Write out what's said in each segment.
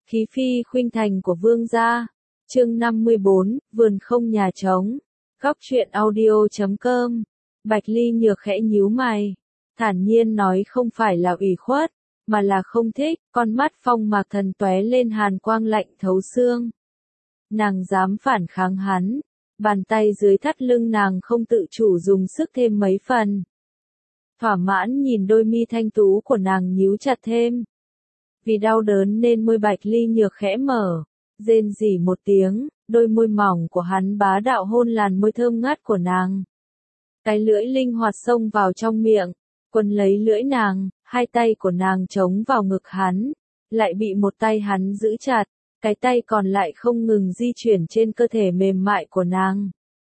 Khí phi khuynh thành của vương gia. Chương 54, vườn không nhà trống. Góc truyện audio.com. Bạch Ly Nhược khẽ nhíu mày, thản nhiên nói không phải là ủy khuất, mà là không thích. Con mắt Phong Mạc Thần tóe lên hàn quang lạnh thấu xương. Nàng dám phản kháng hắn, bàn tay dưới thắt lưng nàng không tự chủ dùng sức thêm mấy phần. Thỏa mãn nhìn đôi mi thanh tú của nàng nhíu chặt thêm. Vì đau đớn nên môi Bạch Ly Nhược khẽ mở, rên rỉ một tiếng, đôi môi mỏng của hắn bá đạo hôn làn môi thơm ngát của nàng. Cái lưỡi linh hoạt xông vào trong miệng, quấn lấy lưỡi nàng, hai tay của nàng chống vào ngực hắn, lại bị một tay hắn giữ chặt, cái tay còn lại không ngừng di chuyển trên cơ thể mềm mại của nàng.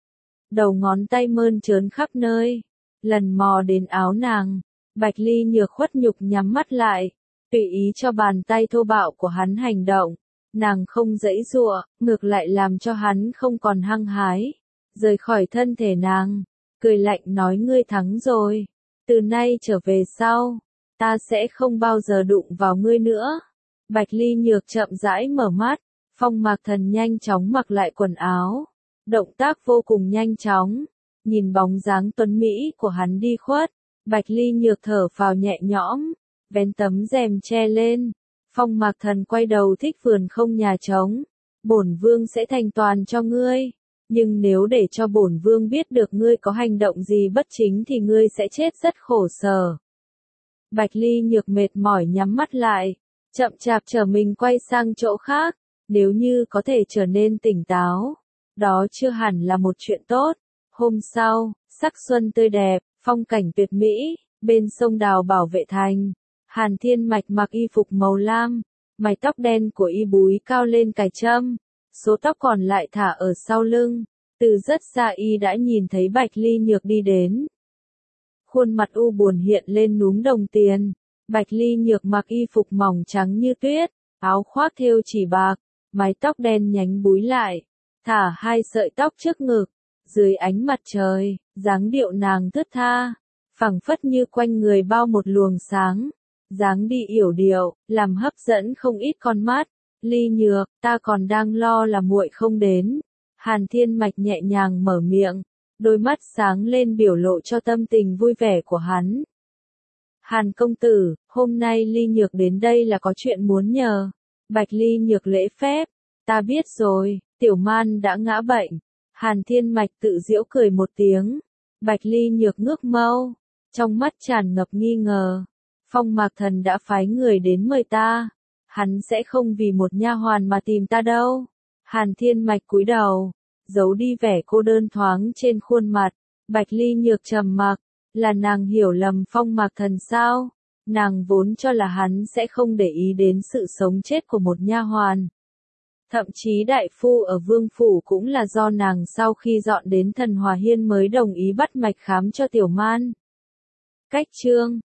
Đầu ngón tay mơn trớn khắp nơi, lần mò đến áo nàng, Bạch Ly Nhược khuất nhục nhắm mắt lại, tùy ý cho bàn tay thô bạo của hắn hành động. Nàng không giãy giụa, ngược lại làm cho hắn không còn hăng hái, rời khỏi thân thể nàng, cười lạnh nói ngươi thắng rồi, từ nay trở về sau, ta sẽ không bao giờ đụng vào ngươi nữa. Bạch Ly Nhược chậm rãi mở mắt, Phong Mạc Thần nhanh chóng mặc lại quần áo, động tác vô cùng nhanh chóng, nhìn bóng dáng tuấn mỹ của hắn đi khuất, Bạch Ly Nhược thở phào nhẹ nhõm, vén tấm rèm che lên. Phong Mạc Thần quay đầu thích vườn không nhà trống, bổn vương sẽ thành toàn cho ngươi, nhưng nếu để cho bổn vương biết được ngươi có hành động gì bất chính thì ngươi sẽ chết rất khổ sở. Bạch Ly Nhược mệt mỏi nhắm mắt lại, chậm chạp trở mình quay sang chỗ khác, nếu như có thể trở nên tỉnh táo, đó chưa hẳn là một chuyện tốt. Hôm sau, sắc xuân tươi đẹp, phong cảnh tuyệt mỹ, bên sông Đào Bảo Vệ Thành. Hàn Thiên Mạch mặc y phục màu lam, mái tóc đen của y búi cao lên cài trâm, số tóc còn lại thả ở sau lưng, từ rất xa y đã nhìn thấy Bạch Ly Nhược đi đến. Khuôn mặt u buồn hiện lên núm đồng tiền, Bạch Ly Nhược mặc y phục mỏng trắng như tuyết, áo khoác thêu chỉ bạc, mái tóc đen nhánh búi lại, thả hai sợi tóc trước ngực, dưới ánh mặt trời, dáng điệu nàng thướt tha, phảng phất như quanh người bao một luồng sáng. Dáng đi yểu điệu, làm hấp dẫn không ít con mắt. Ly Nhược, ta còn đang lo là muội không đến. Hàn Thiên Mạch nhẹ nhàng mở miệng, đôi mắt sáng lên biểu lộ cho tâm tình vui vẻ của hắn. Hàn công tử, hôm nay Ly Nhược đến đây là có chuyện muốn nhờ. Bạch Ly Nhược lễ phép, ta biết rồi, Tiểu Man đã ngã bệnh. Hàn Thiên Mạch tự giễu cười một tiếng. Bạch Ly Nhược ngước mâu, trong mắt tràn ngập nghi ngờ. Phong Mạc Thần đã phái người đến mời ta, hắn sẽ không vì một nha hoàn mà tìm ta đâu. Hàn Thiên Mạch cúi đầu, giấu đi vẻ cô đơn thoáng trên khuôn mặt. Bạch Ly Nhược trầm mặc, là nàng hiểu lầm Phong Mạc Thần sao? Nàng vốn cho là hắn sẽ không để ý đến sự sống chết của một nha hoàn. Thậm chí đại phu ở Vương Phủ cũng là do nàng sau khi dọn đến Thần Hòa Hiên mới đồng ý bắt mạch khám cho Tiểu Man. Cách chương